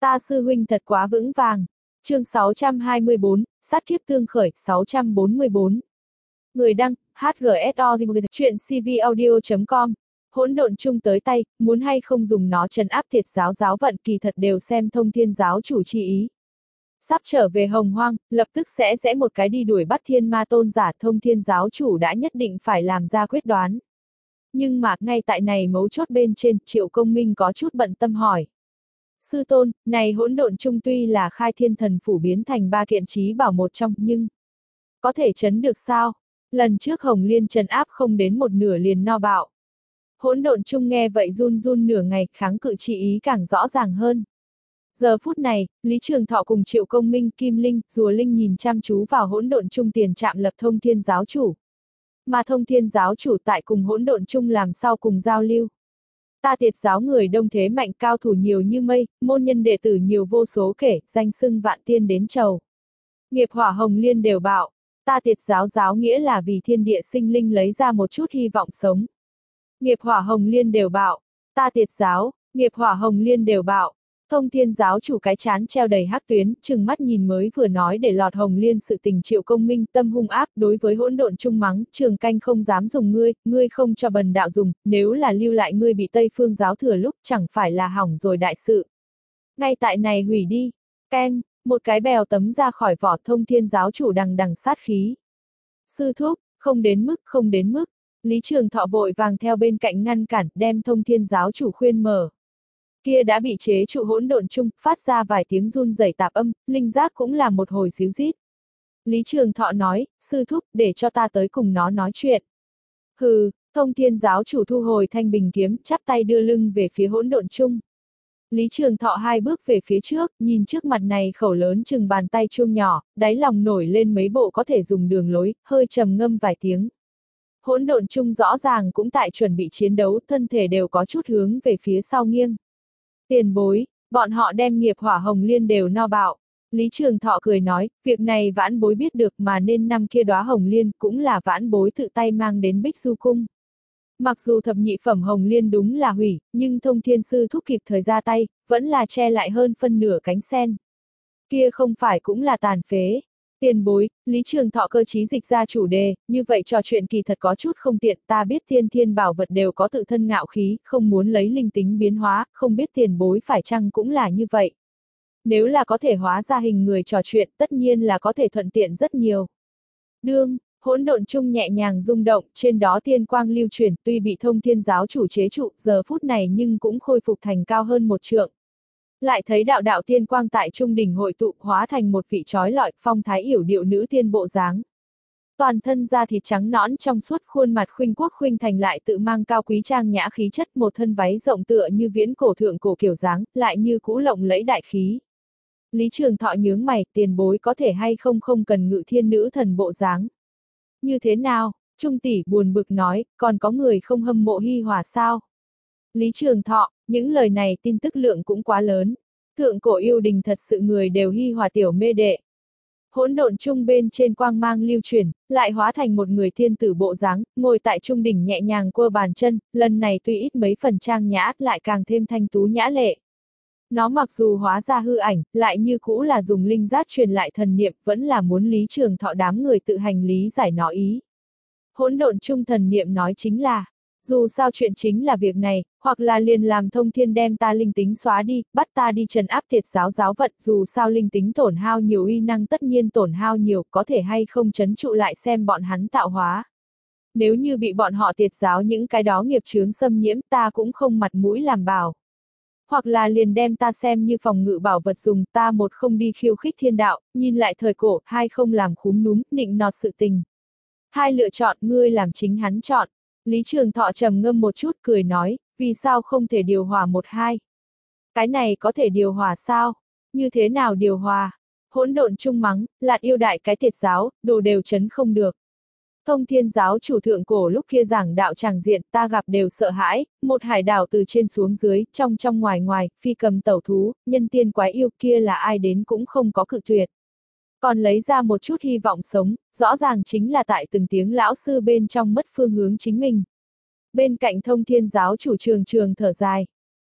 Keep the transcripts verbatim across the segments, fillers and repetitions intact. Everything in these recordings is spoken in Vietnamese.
Ta sư huynh thật quá vững vàng. Chương sáu trăm hai mươi bốn, sát kiếp tương khởi, sáu trăm bốn mươi bốn. Người đăng, hát giê ét o, chuyện c v audio chấm com. Hỗn độn chung tới tay, muốn hay không dùng nó trấn áp thiệt giáo giáo vận kỳ thật đều xem thông thiên giáo chủ chi ý. Sắp trở về hồng hoang, lập tức sẽ rẽ một cái đi đuổi bắt thiên ma tôn giả, thông thiên giáo chủ đã nhất định phải làm ra quyết đoán. Nhưng mà, ngay tại này mấu chốt bên trên, Triệu Công Minh có chút bận tâm hỏi. Sư tôn, này hỗn độn chung tuy là khai thiên thần phủ biến thành ba kiện trí bảo một trong, nhưng có thể trấn được sao? Lần trước Hồng Liên trấn áp không đến một nửa liền no bạo. Hỗn độn chung nghe vậy run run nửa ngày, kháng cự chi ý càng rõ ràng hơn. Giờ phút này, Lý Trường Thọ cùng Triệu Công Minh, Kim Linh, Rùa Linh nhìn chăm chú vào hỗn độn chung tiền trạm lập thông thiên giáo chủ. Mà thông thiên giáo chủ tại cùng hỗn độn chung làm sau cùng giao lưu. Ta Tiệt giáo người đông thế mạnh, cao thủ nhiều như mây, môn nhân đệ tử nhiều vô số kể, danh xưng vạn tiên đến chầu. Nghiệp hỏa Hồng Liên đều bạo, ta Tiệt giáo giáo nghĩa là vì thiên địa sinh linh lấy ra một chút hy vọng sống. Nghiệp hỏa Hồng Liên đều bạo, ta Tiệt giáo, nghiệp hỏa Hồng Liên đều bạo. Thông thiên giáo chủ cái chán treo đầy hắc tuyến, trừng mắt nhìn mới vừa nói để lọt Hồng Liên sự tình. Triệu Công Minh tâm hung ác, đối với hỗn độn chung mắng, Trường Canh không dám dùng ngươi, ngươi không cho bần đạo dùng, nếu là lưu lại ngươi bị Tây Phương giáo thừa lúc, chẳng phải là hỏng rồi đại sự. Ngay tại này hủy đi. Keng, một cái bèo tấm ra khỏi vỏ. Thông thiên giáo chủ đằng đằng sát khí. Sư thúc, không đến mức, không đến mức. Lý Trường Thọ vội vàng theo bên cạnh ngăn cản, đem thông thiên giáo chủ khuyên mở. Kia đã bị chế trụ hỗn độn chung, phát ra vài tiếng run rẩy tạp âm, linh giác cũng là một hồi xíu rít. Lý Trường Thọ nói, sư thúc, để cho ta tới cùng nó nói chuyện. Hừ, thông thiên giáo chủ thu hồi thanh bình kiếm, chắp tay đưa lưng về phía hỗn độn chung. Lý Trường Thọ hai bước về phía trước, nhìn trước mặt này khẩu lớn chừng bàn tay chuông nhỏ, đáy lòng nổi lên mấy bộ có thể dùng đường lối, hơi trầm ngâm vài tiếng. Hỗn độn chung rõ ràng cũng tại chuẩn bị chiến đấu, thân thể đều có chút hướng về phía sau nghiêng. Tiền bối, bọn họ đem nghiệp hỏa Hồng Liên đều no bạo. Lý Trường Thọ cười nói, việc này vãn bối biết được mà nên năm kia đóa Hồng Liên cũng là vãn bối tự tay mang đến Bích Du Cung. Mặc dù thập nhị phẩm Hồng Liên đúng là hủy, nhưng thông thiên sư thúc kịp thời ra tay, vẫn là che lại hơn phân nửa cánh sen. Kia không phải cũng là tàn phế. Tiền bối, Lý Trường Thọ cơ trí dịch ra chủ đề, như vậy trò chuyện kỳ thật có chút không tiện, ta biết thiên thiên bảo vật đều có tự thân ngạo khí, không muốn lấy linh tính biến hóa, không biết tiền bối phải chăng cũng là như vậy. Nếu là có thể hóa ra hình người trò chuyện, tất nhiên là có thể thuận tiện rất nhiều. Đương, hỗn độn chung nhẹ nhàng rung động, trên đó thiên quang lưu chuyển, tuy bị thông thiên giáo chủ chế trụ, giờ phút này nhưng cũng khôi phục thành cao hơn một trượng. Lại thấy đạo đạo thiên quang tại trung đỉnh hội tụ, hóa thành một vị trói lọi, phong thái yểu điệu nữ tiên bộ dáng. Toàn thân da thịt trắng nõn trong suốt, khuôn mặt khuynh quốc khuynh thành lại tự mang cao quý trang nhã khí chất, một thân váy rộng tựa như viễn cổ thượng cổ kiểu dáng, lại như cũ lộng lẫy đại khí. Lý Trường Thọ nhướng mày, tiền bối có thể hay không không cần ngự thiên nữ thần bộ dáng. Như thế nào? Trung tỷ buồn bực nói, còn có người không hâm mộ Hi Hòa sao? Lý Trường Thọ, những lời này tin tức lượng cũng quá lớn. Thượng cổ yêu đình thật sự người đều Hi Hòa tiểu mê đệ. Hỗn độn chung bên trên quang mang lưu chuyển, lại hóa thành một người thiên tử bộ dáng, ngồi tại trung đỉnh nhẹ nhàng quơ bàn chân, lần này tuy ít mấy phần trang nhã, lại càng thêm thanh tú nhã lệ. Nó mặc dù hóa ra hư ảnh, lại như cũ là dùng linh giác truyền lại thần niệm, vẫn là muốn Lý Trường Thọ đám người tự hành lý giải nó ý. Hỗn độn chung thần niệm nói chính là, dù sao chuyện chính là việc này, hoặc là liền làm thông thiên đem ta linh tính xóa đi, bắt ta đi trấn áp thiệt giáo giáo vận, dù sao linh tính tổn hao nhiều uy năng tất nhiên tổn hao nhiều, có thể hay không trấn trụ lại xem bọn hắn tạo hóa. Nếu như bị bọn họ thiệt giáo những cái đó nghiệp chướng xâm nhiễm, ta cũng không mặt mũi làm bảo. Hoặc là liền đem ta xem như phòng ngự bảo vật dùng, ta một không đi khiêu khích thiên đạo, nhìn lại thời cổ, hai không làm khúm núm, nịnh nọt sự tình. Hai lựa chọn, ngươi làm chính hắn chọn. Lý Trường Thọ trầm ngâm một chút cười nói, vì sao không thể điều hòa một hai? Cái này có thể điều hòa sao? Như thế nào điều hòa? Hỗn độn chung mắng, lạt yêu đại cái thiệt giáo, đồ đều chấn không được. Thông thiên giáo chủ thượng cổ lúc kia giảng đạo tràng diện, ta gặp đều sợ hãi, một hải đảo từ trên xuống dưới, trong trong ngoài ngoài, phi cầm tẩu thú, nhân tiên quái yêu kia là ai đến cũng không có cự tuyệt. Còn lấy ra một chút hy vọng sống, rõ ràng chính là tại từng tiếng lão sư bên trong mất phương hướng chính mình. Bên cạnh thông thiên giáo chủ trường trường thở dài.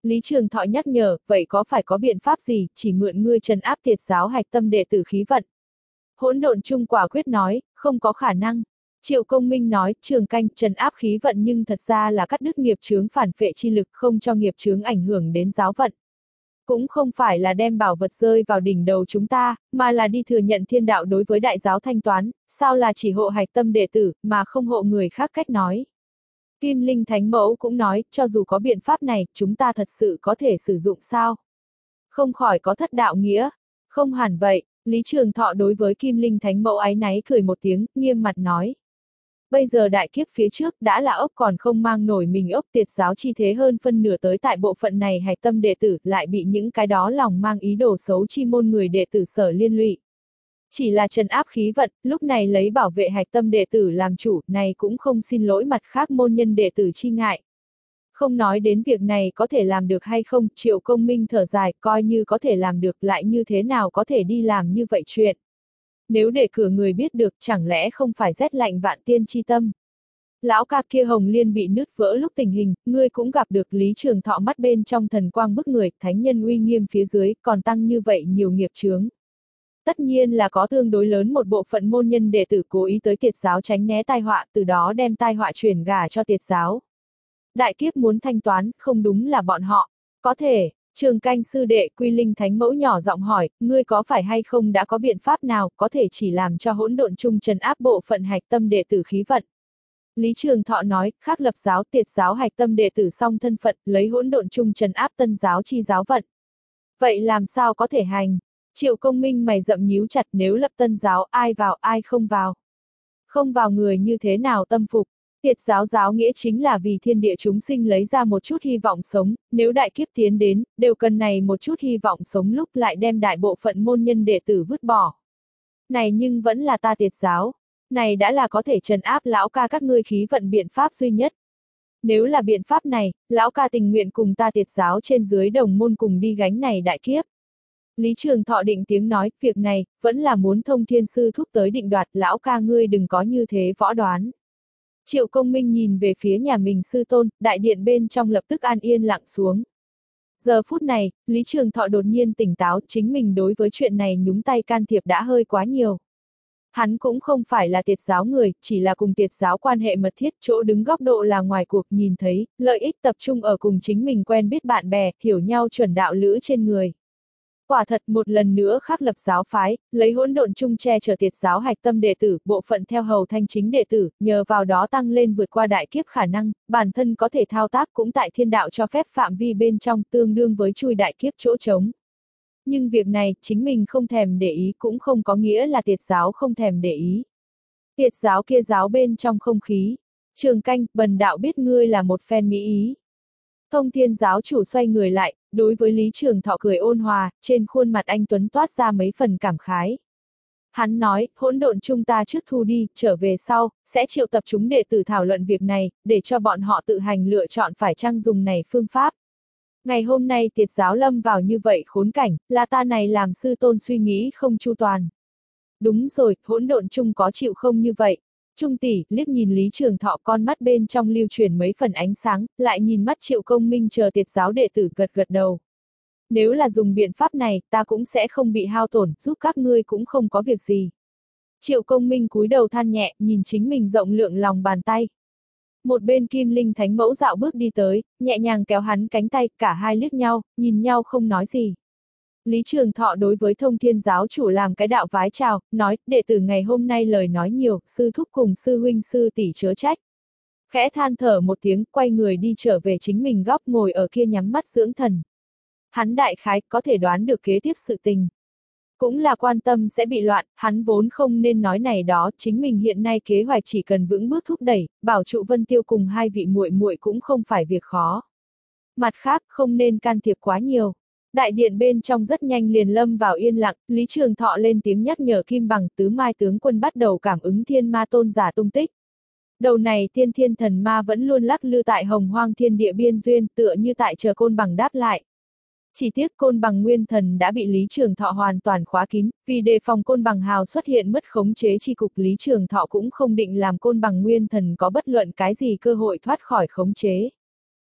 Lý Trường Thọ nhắc nhở, vậy có phải có biện pháp gì, chỉ mượn ngươi trấn áp tiệt giáo hạch tâm đệ tử khí vận? Hỗn độn trung quả quyết nói, không có khả năng. Triệu Công Minh nói, Trường Canh, trấn áp khí vận nhưng thật ra là cắt đứt nghiệp chướng phản phệ chi lực, không cho nghiệp chướng ảnh hưởng đến giáo vận. Cũng không phải là đem bảo vật rơi vào đỉnh đầu chúng ta, mà là đi thừa nhận thiên đạo đối với đại giáo thanh toán, sao là chỉ hộ hạch tâm đệ tử, mà không hộ người khác cách nói. Kim Linh Thánh Mẫu cũng nói, cho dù có biện pháp này, chúng ta thật sự có thể sử dụng sao? Không khỏi có thất đạo nghĩa. Không hẳn vậy, Lý Trường Thọ đối với Kim Linh Thánh Mẫu áy náy cười một tiếng, nghiêm mặt nói. Bây giờ đại kiếp phía trước đã là ốc còn không mang nổi mình ốc, tiệt giáo chi thế hơn phân nửa tới tại bộ phận này hạch tâm đệ tử lại bị những cái đó lòng mang ý đồ xấu chi môn người đệ tử sở liên lụy. Chỉ là trấn áp khí vận, lúc này lấy bảo vệ hạch tâm đệ tử làm chủ, này cũng không xin lỗi mặt khác môn nhân đệ tử chi ngại. Không nói đến việc này có thể làm được hay không, Triệu Công Minh thở dài, coi như có thể làm được lại như thế nào có thể đi làm như vậy chuyện. Nếu để cửa người biết được, chẳng lẽ không phải rét lạnh vạn tiên chi tâm. Lão ca kia Hồng Liên bị nứt vỡ lúc tình hình, ngươi cũng gặp được Lý Trường Thọ mắt bên trong thần quang bức người, thánh nhân uy nghiêm phía dưới, còn tăng như vậy nhiều nghiệp chướng. Tất nhiên là có tương đối lớn một bộ phận môn nhân đệ tử cố ý tới tiệt giáo tránh né tai họa, từ đó đem tai họa chuyển gả cho tiệt giáo. Đại kiếp muốn thanh toán, không đúng là bọn họ. Có thể, Trường Canh sư đệ Quy Linh Thánh Mẫu nhỏ giọng hỏi, ngươi có phải hay không đã có biện pháp nào có thể chỉ làm cho hỗn độn chung trấn áp bộ phận hạch tâm đệ tử khí vận? Lý Trường Thọ nói, khác lập giáo tiệt giáo hạch tâm đệ tử song thân phận, lấy hỗn độn chung trấn áp tân giáo chi giáo vận. Vậy làm sao có thể hành? Triệu Công Minh mày rậm nhíu chặt, nếu lập tân giáo ai vào ai không vào? Không vào người như thế nào tâm phục? Tiệt giáo giáo nghĩa chính là vì thiên địa chúng sinh lấy ra một chút hy vọng sống, nếu đại kiếp tiến đến, đều cần này một chút hy vọng sống lúc lại đem đại bộ phận môn nhân đệ tử vứt bỏ. Này nhưng vẫn là ta tiệt giáo, này đã là có thể trấn áp lão ca các ngươi khí vận biện pháp duy nhất. Nếu là biện pháp này, lão ca tình nguyện cùng ta tiệt giáo trên dưới đồng môn cùng đi gánh này đại kiếp. Lý Trường Thọ định tiếng nói, việc này, vẫn là muốn thông thiên sư thúc tới định đoạt, lão ca ngươi đừng có như thế võ đoán. Triệu Công Minh nhìn về phía nhà mình sư tôn, đại điện bên trong lập tức an yên lặng xuống. Giờ phút này, Lý Trường Thọ đột nhiên tỉnh táo, chính mình đối với chuyện này nhúng tay can thiệp đã hơi quá nhiều. Hắn cũng không phải là tiệt giáo người, chỉ là cùng tiệt giáo quan hệ mật thiết, chỗ đứng góc độ là ngoài cuộc nhìn thấy, lợi ích tập trung ở cùng chính mình quen biết bạn bè, hiểu nhau chuẩn đạo lữ trên người. Quả thật một lần nữa khắc lập giáo phái, lấy hỗn độn chung che chở tiệt giáo hạch tâm đệ tử, bộ phận theo hầu thanh chính đệ tử, nhờ vào đó tăng lên vượt qua đại kiếp khả năng, bản thân có thể thao tác cũng tại thiên đạo cho phép phạm vi bên trong tương đương với chui đại kiếp chỗ trống. Nhưng việc này, chính mình không thèm để ý cũng không có nghĩa là tiệt giáo không thèm để ý. Tiệt giáo kia giáo bên trong không khí. Trường Canh, bần đạo biết ngươi là một phen mỹ ý. Thông thiên giáo chủ xoay người lại, đối với Lý Trường Thọ cười ôn hòa, trên khuôn mặt anh Tuấn toát ra mấy phần cảm khái. Hắn nói, hỗn độn chúng ta trước thu đi, trở về sau, sẽ triệu tập chúng đệ tử thảo luận việc này, để cho bọn họ tự hành lựa chọn phải chăng dùng này phương pháp. Ngày hôm nay tiệt giáo lâm vào như vậy khốn cảnh, là ta này làm sư tôn suy nghĩ không chu toàn. Đúng rồi, hỗn độn chung có chịu không như vậy. Trung tỷ, liếc nhìn Lý Trường Thọ con mắt bên trong lưu truyền mấy phần ánh sáng, lại nhìn mắt Triệu Công Minh chờ tiệt giáo đệ tử gật gật đầu. Nếu là dùng biện pháp này, ta cũng sẽ không bị hao tổn, giúp các ngươi cũng không có việc gì. Triệu Công Minh cúi đầu than nhẹ, nhìn chính mình rộng lượng lòng bàn tay. Một bên Kim Linh Thánh Mẫu dạo bước đi tới, nhẹ nhàng kéo hắn cánh tay, cả hai liếc nhau, nhìn nhau không nói gì. Lý Trường Thọ đối với Thông Thiên giáo chủ làm cái đạo vái chào, nói, đệ tử ngày hôm nay lời nói nhiều, sư thúc cùng sư huynh sư tỷ chớ trách. Khẽ than thở một tiếng, quay người đi trở về chính mình góc ngồi ở kia nhắm mắt dưỡng thần. Hắn đại khái có thể đoán được kế tiếp sự tình. Cũng là quan tâm sẽ bị loạn, hắn vốn không nên nói này đó, chính mình hiện nay kế hoạch chỉ cần vững bước thúc đẩy, bảo trụ Vân Tiêu cùng hai vị muội muội cũng không phải việc khó. Mặt khác, không nên can thiệp quá nhiều. Đại điện bên trong rất nhanh liền lâm vào yên lặng, Lý Trường Thọ lên tiếng nhắc nhở Kim Bằng tứ mai tướng quân bắt đầu cảm ứng thiên ma tôn giả tung tích. Đầu này thiên thiên thần ma vẫn luôn lắc lư tại hồng hoang thiên địa biên duyên tựa như tại chờ Côn Bằng đáp lại. Chỉ tiếc Côn Bằng nguyên thần đã bị Lý Trường Thọ hoàn toàn khóa kín, vì đề phòng Côn Bằng hào xuất hiện mất khống chế chi cục Lý Trường Thọ cũng không định làm Côn Bằng nguyên thần có bất luận cái gì cơ hội thoát khỏi khống chế.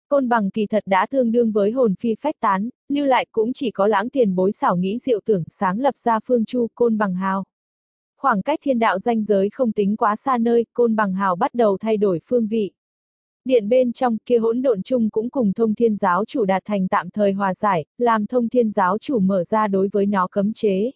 Côn bằng kỳ thật đã tương đương với hồn phi phách tán, lưu lại cũng chỉ có Lãng tiền bối xảo nghĩ diệu tưởng sáng lập ra phương chu Côn bằng hào. Khoảng cách thiên đạo ranh giới không tính quá xa nơi, Côn bằng hào bắt đầu thay đổi phương vị. Điện bên trong kia hỗn độn chung cũng cùng thông thiên giáo chủ đạt thành tạm thời hòa giải, làm thông thiên giáo chủ mở ra đối với nó cấm chế.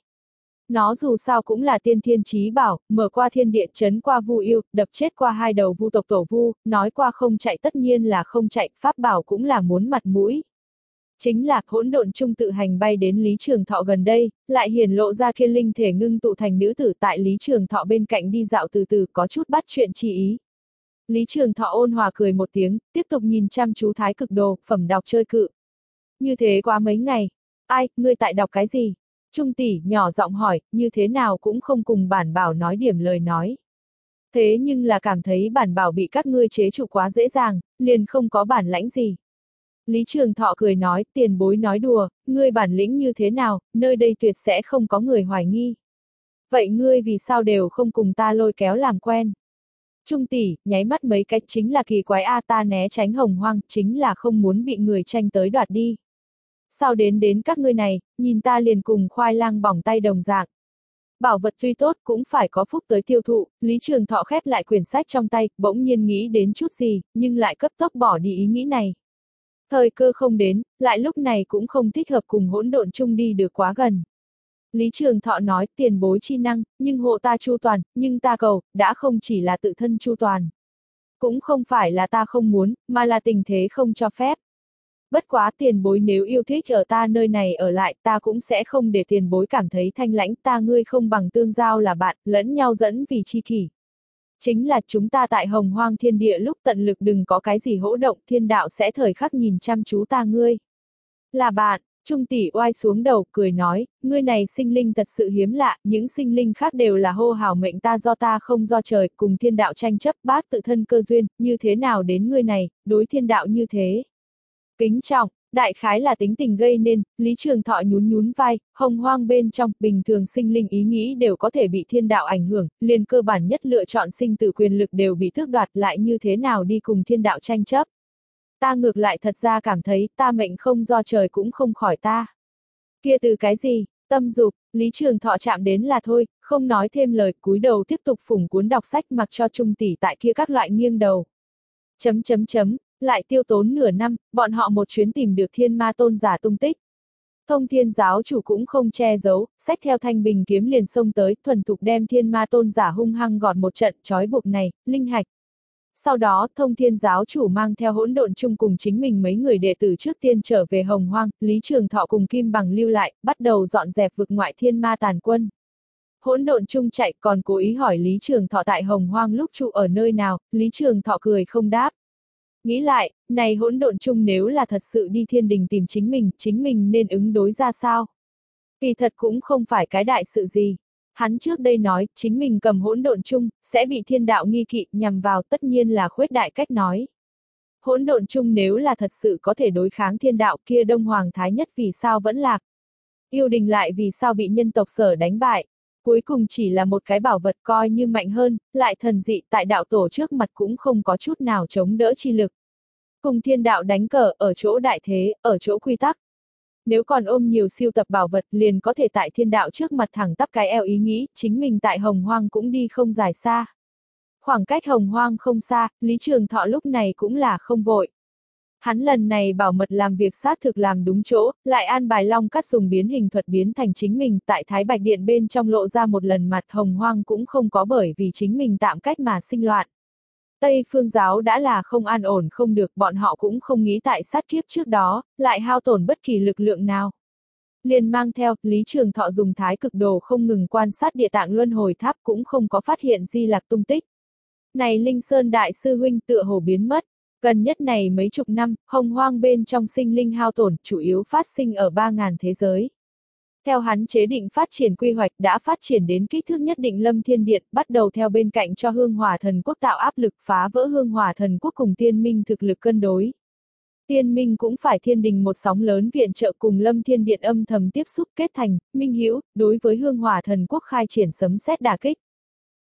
Nó dù sao cũng là tiên thiên chí bảo, mở qua thiên địa chấn qua vu yêu, đập chết qua hai đầu vu tộc tổ vu, nói qua không chạy tất nhiên là không chạy, pháp bảo cũng là muốn mặt mũi. Chính là hỗn độn chung tự hành bay đến Lý Trường Thọ gần đây, lại hiển lộ ra kia linh thể ngưng tụ thành nữ tử tại Lý Trường Thọ bên cạnh đi dạo từ từ có chút bắt chuyện chi ý. Lý Trường Thọ ôn hòa cười một tiếng, tiếp tục nhìn chăm chú thái cực đồ, phẩm đọc chơi cự. Như thế quá mấy ngày. Ai, ngươi tại đọc cái gì? Trung tỷ nhỏ giọng hỏi, như thế nào cũng không cùng bản bảo nói điểm lời nói. Thế nhưng là cảm thấy bản bảo bị các ngươi chế trụ quá dễ dàng, liền không có bản lãnh gì. Lý Trường Thọ cười nói, tiền bối nói đùa, ngươi bản lĩnh như thế nào, nơi đây tuyệt sẽ không có người hoài nghi. Vậy ngươi vì sao đều không cùng ta lôi kéo làm quen? Trung tỷ, nháy mắt mấy cách chính là kỳ quái a ta né tránh hồng hoang, chính là không muốn bị người tranh tới đoạt đi. Sao đến đến các ngươi này, nhìn ta liền cùng khoai lang bỏng tay đồng dạng. Bảo vật tuy tốt cũng phải có phúc tới tiêu thụ, Lý Trường Thọ khép lại quyển sách trong tay, bỗng nhiên nghĩ đến chút gì, nhưng lại cấp tốc bỏ đi ý nghĩ này. Thời cơ không đến, lại lúc này cũng không thích hợp cùng hỗn độn chung đi được quá gần. Lý Trường Thọ nói tiền bối chi năng, nhưng hộ ta chu toàn, nhưng ta cầu, đã không chỉ là tự thân chu toàn. Cũng không phải là ta không muốn, mà là tình thế không cho phép. Bất quá tiền bối nếu yêu thích ở ta nơi này ở lại, ta cũng sẽ không để tiền bối cảm thấy thanh lãnh, ta ngươi không bằng tương giao là bạn, lẫn nhau dẫn vì chi kỷ. Chính là chúng ta tại hồng hoang thiên địa lúc tận lực đừng có cái gì hỗ động, thiên đạo sẽ thời khắc nhìn chăm chú ta ngươi. Là bạn, Trung tỷ oai xuống đầu, cười nói, ngươi này sinh linh thật sự hiếm lạ, những sinh linh khác đều là hô hào mệnh ta do ta không do trời, cùng thiên đạo tranh chấp bác tự thân cơ duyên, như thế nào đến ngươi này, đối thiên đạo như thế. Kính trọng, đại khái là tính tình gây nên, Lý Trường Thọ nhún nhún vai, hồng hoang bên trong, bình thường sinh linh ý nghĩ đều có thể bị thiên đạo ảnh hưởng, liền cơ bản nhất lựa chọn sinh tử quyền lực đều bị tước đoạt lại như thế nào đi cùng thiên đạo tranh chấp. Ta ngược lại thật ra cảm thấy, ta mệnh không do trời cũng không khỏi ta. Kia từ cái gì, tâm dục, Lý Trường Thọ chạm đến là thôi, không nói thêm lời, cúi đầu tiếp tục phủng cuốn đọc sách mặc cho Trung tỷ tại kia các loại nghiêng đầu. Chấm chấm chấm, lại tiêu tốn nửa năm, bọn họ một chuyến tìm được thiên ma tôn giả tung tích. Thông thiên giáo chủ cũng không che giấu, xách theo thanh bình kiếm liền xông tới, thuần thục đem thiên ma tôn giả hung hăng gọt một trận trói buộc này, linh hạch. Sau đó, thông thiên giáo chủ mang theo hỗn độn chung cùng chính mình mấy người đệ tử trước tiên trở về hồng hoang, Lý Trường Thọ cùng Kim Bằng lưu lại, bắt đầu dọn dẹp vực ngoại thiên ma tàn quân. Hỗn độn chung chạy còn cố ý hỏi Lý Trường Thọ tại hồng hoang lúc trụ ở nơi nào, Lý Trường Thọ cười không đáp. Nghĩ lại, này hỗn độn chung nếu là thật sự đi thiên đình tìm chính mình, chính mình nên ứng đối ra sao? Kỳ thật cũng không phải cái đại sự gì. Hắn trước đây nói, chính mình cầm hỗn độn chung, sẽ bị thiên đạo nghi kỵ, nhằm vào tất nhiên là khuếch đại cách nói. Hỗn độn chung nếu là thật sự có thể đối kháng thiên đạo kia Đông Hoàng Thái Nhất vì sao vẫn lạc? Yêu đình lại vì sao bị nhân tộc Sở đánh bại? Cuối cùng chỉ là một cái bảo vật coi như mạnh hơn, lại thần dị tại đạo tổ trước mặt cũng không có chút nào chống đỡ chi lực. Cùng thiên đạo đánh cờ ở chỗ đại thế, ở chỗ quy tắc. Nếu còn ôm nhiều siêu tập bảo vật liền có thể tại thiên đạo trước mặt thẳng tắp cái eo ý nghĩ, chính mình tại hồng hoang cũng đi không dài xa. Khoảng cách hồng hoang không xa, Lý Trường Thọ lúc này cũng là không vội. Hắn lần này bảo mật làm việc xác thực làm đúng chỗ, lại an bài long cắt dùng biến hình thuật biến thành chính mình tại Thái Bạch Điện bên trong lộ ra một lần mặt hồng hoang cũng không có bởi vì chính mình tạm cách mà sinh loạn. Tây phương giáo đã là không an ổn không được bọn họ cũng không nghĩ tại sát kiếp trước đó, lại hao tổn bất kỳ lực lượng nào. Liền mang theo, Lý Trường Thọ dùng thái cực đồ không ngừng quan sát địa tạng luân hồi tháp cũng không có phát hiện di lạc tung tích. Này Linh Sơn Đại Sư Huynh tựa hồ biến mất. Gần nhất này mấy chục năm, hồng hoang bên trong sinh linh hao tổn, chủ yếu phát sinh ở ba ngàn thế giới. Theo hắn chế định phát triển quy hoạch đã phát triển đến kích thước nhất định Lâm Thiên Điện, bắt đầu theo bên cạnh cho Hương Hỏa Thần Quốc tạo áp lực phá vỡ Hương Hỏa Thần Quốc cùng Tiên Minh thực lực cân đối. Tiên Minh cũng phải thiên đình một sóng lớn viện trợ cùng Lâm Thiên Điện âm thầm tiếp xúc kết thành, minh hữu đối với Hương Hỏa Thần Quốc khai triển sấm sét đả kích.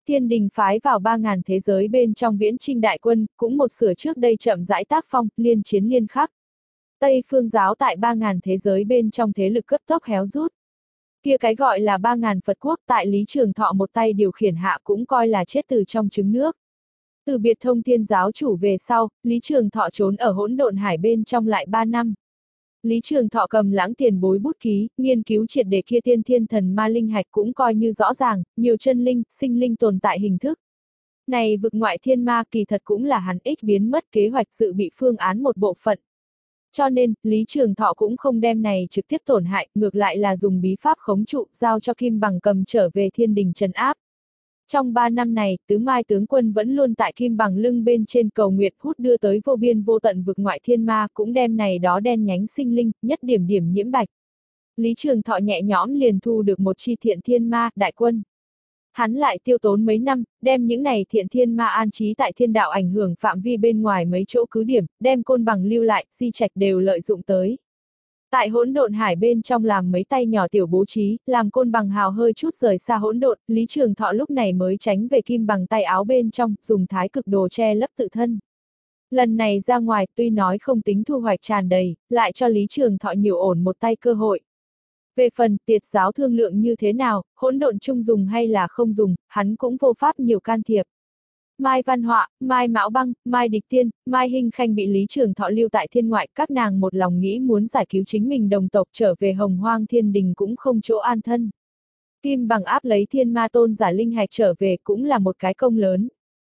Thiên đình phái vào ba ngàn thế giới bên trong viễn chinh đại quân, cũng một sửa trước đây chậm rãi tác phong, liên chiến liên khắc. Tây phương giáo tại ba ngàn thế giới bên trong thế lực cấp tốc héo rút. Kia cái gọi là ba ngàn Phật quốc tại Lý Trường Thọ một tay điều khiển hạ cũng coi là chết từ trong trứng nước. Từ biệt Thông Thiên giáo chủ về sau, Lý Trường Thọ trốn ở hỗn độn hải bên trong lại ba năm. Lý Trường Thọ cầm lãng tiền bối bút ký, nghiên cứu triệt để kia tiên thiên thần ma linh hạch cũng coi như rõ ràng, nhiều chân linh, sinh linh tồn tại hình thức. Này vực ngoại thiên ma kỳ thật cũng là hắn ích biến mất kế hoạch dự bị phương án một bộ phận. Cho nên, Lý Trường Thọ cũng không đem này trực tiếp tổn hại, ngược lại là dùng bí pháp khống trụ, giao cho Kim Bằng cầm trở về thiên đình trấn áp. Trong ba năm này, Tứ Mai tướng quân vẫn luôn tại Kim Bằng lưng bên trên cầu nguyệt hút đưa tới vô biên vô tận vực ngoại thiên ma cũng đem này đó đen nhánh sinh linh, nhất điểm điểm nhiễm bạch. Lý Trường Thọ nhẹ nhõm liền thu được một chi thiện thiên ma, đại quân. Hắn lại tiêu tốn mấy năm, đem những này thiện thiên ma an trí tại thiên đạo ảnh hưởng phạm vi bên ngoài mấy chỗ cứ điểm, đem côn bằng lưu lại, di trạch đều lợi dụng tới. Tại hỗn độn hải bên trong làm mấy tay nhỏ tiểu bố trí, làm côn bằng hào hơi chút rời xa hỗn độn, Lý Trường Thọ lúc này mới tránh về kim bằng tay áo bên trong, dùng thái cực đồ che lấp tự thân. Lần này ra ngoài tuy nói không tính thu hoạch tràn đầy, lại cho Lý Trường Thọ nhiều ổn một tay cơ hội. Về phần tiệt giáo thương lượng như thế nào, hỗn độn chung dùng hay là không dùng, hắn cũng vô pháp nhiều can thiệp. Mai Văn Họa, Mai Mão Băng, Mai Địch Tiên, Mai Hinh Khanh bị Lý Trường Thọ lưu tại thiên ngoại, các nàng một lòng nghĩ muốn giải cứu chính mình đồng tộc trở về Hồng Hoang Thiên Đình cũng không chỗ an thân. Kim Bằng áp lấy thiên ma tôn giả linh hạch trở về cũng là một cái công lớn.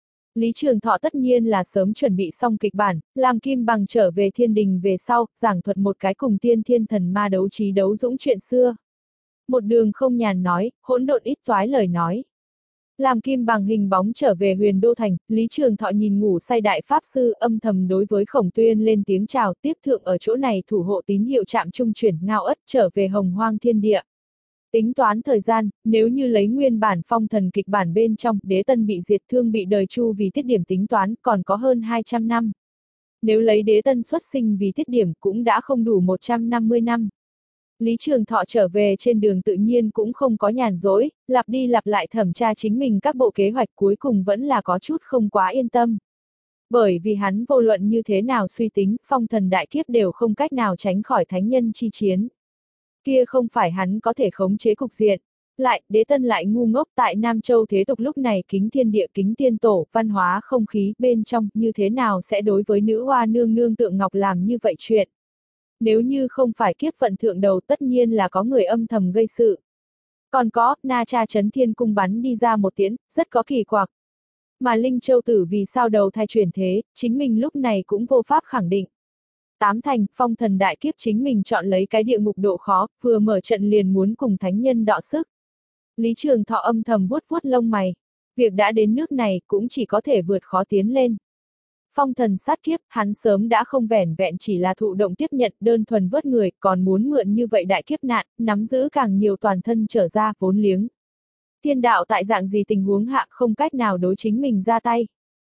Lý Trường Thọ tất nhiên là sớm chuẩn bị xong kịch bản, làm Kim Bằng trở về thiên đình về sau, giảng thuật một cái cùng tiên thiên thần ma đấu trí đấu dũng chuyện xưa. Một đường không nhàn nói, hỗn độn ít toái lời nói. Làm Kim Bằng hình bóng trở về Huyền Đô Thành, Lý Trường Thọ nhìn ngủ say đại pháp sư âm thầm đối với Khổng Tuyên lên tiếng chào, tiếp thượng ở chỗ này thủ hộ tín hiệu trạm trung chuyển ngao ất trở về Hồng Hoang Thiên Địa. Tính toán thời gian, nếu như lấy nguyên bản phong thần kịch bản bên trong, Đế Tân bị diệt thương bị đời chu vì tiết điểm tính toán, còn có hơn hai trăm năm. Nếu lấy Đế Tân xuất sinh vì tiết điểm cũng đã không đủ một trăm năm mươi năm. Lý Trường Thọ trở về trên đường tự nhiên cũng không có nhàn rỗi, lặp đi lặp lại thẩm tra chính mình các bộ kế hoạch cuối cùng vẫn là có chút không quá yên tâm. Bởi vì hắn vô luận như thế nào suy tính, phong thần đại kiếp đều không cách nào tránh khỏi thánh nhân chi chiến. Kia không phải hắn có thể khống chế cục diện. Lại, Đế Tân lại ngu ngốc tại Nam Châu thế tục lúc này kính thiên địa kính tiên tổ, văn hóa không khí bên trong như thế nào sẽ đối với nữ hoa nương nương tượng ngọc làm như vậy chuyện. Nếu như không phải kiếp vận thượng đầu tất nhiên là có người âm thầm gây sự. Còn có, Na Cha Chấn Thiên Cung bắn đi ra một tiễn, rất có kỳ quặc. Mà Linh Châu Tử vì sao đầu thai chuyển thế, chính mình lúc này cũng vô pháp khẳng định. Tám thành, phong thần đại kiếp chính mình chọn lấy cái địa ngục độ khó, vừa mở trận liền muốn cùng thánh nhân đọ sức. Lý Trường Thọ âm thầm vuốt vuốt lông mày. Việc đã đến nước này cũng chỉ có thể vượt khó tiến lên. Phong thần sát kiếp, hắn sớm đã không vẻn vẹn chỉ là thụ động tiếp nhận đơn thuần vớt người, còn muốn mượn như vậy đại kiếp nạn, nắm giữ càng nhiều toàn thân trở ra vốn liếng. Thiên đạo tại dạng gì tình huống hạ không cách nào đối chính mình ra tay.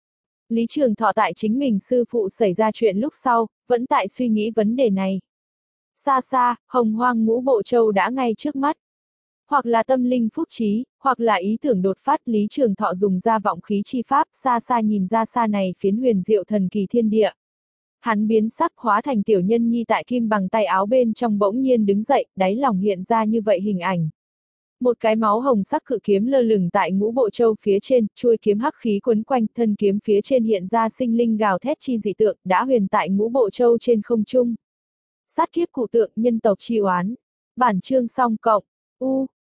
Lý Trường Thọ tại chính mình sư phụ xảy ra chuyện lúc sau, vẫn tại suy nghĩ vấn đề này. Xa xa, Hồng Hoang Ngũ Bộ Châu đã ngay trước mắt. Hoặc là tâm linh phúc trí, hoặc là ý tưởng đột phát, Lý Trường Thọ dùng ra vọng khí chi pháp, xa xa nhìn ra xa này phiến huyền diệu thần kỳ thiên địa. Hắn biến sắc hóa thành tiểu nhân nhi tại Kim Bằng tay áo bên trong bỗng nhiên đứng dậy, đáy lòng hiện ra như vậy hình ảnh. Một cái máu hồng sắc cự kiếm lơ lửng tại Ngũ Bộ Châu phía trên, chuôi kiếm hắc khí quấn quanh, thân kiếm phía trên hiện ra sinh linh gào thét chi dị tượng, đã huyền tại Ngũ Bộ Châu trên không trung. Sát kiếp cụ tượng nhân tộc chi oán. Bản chương xong cộng. U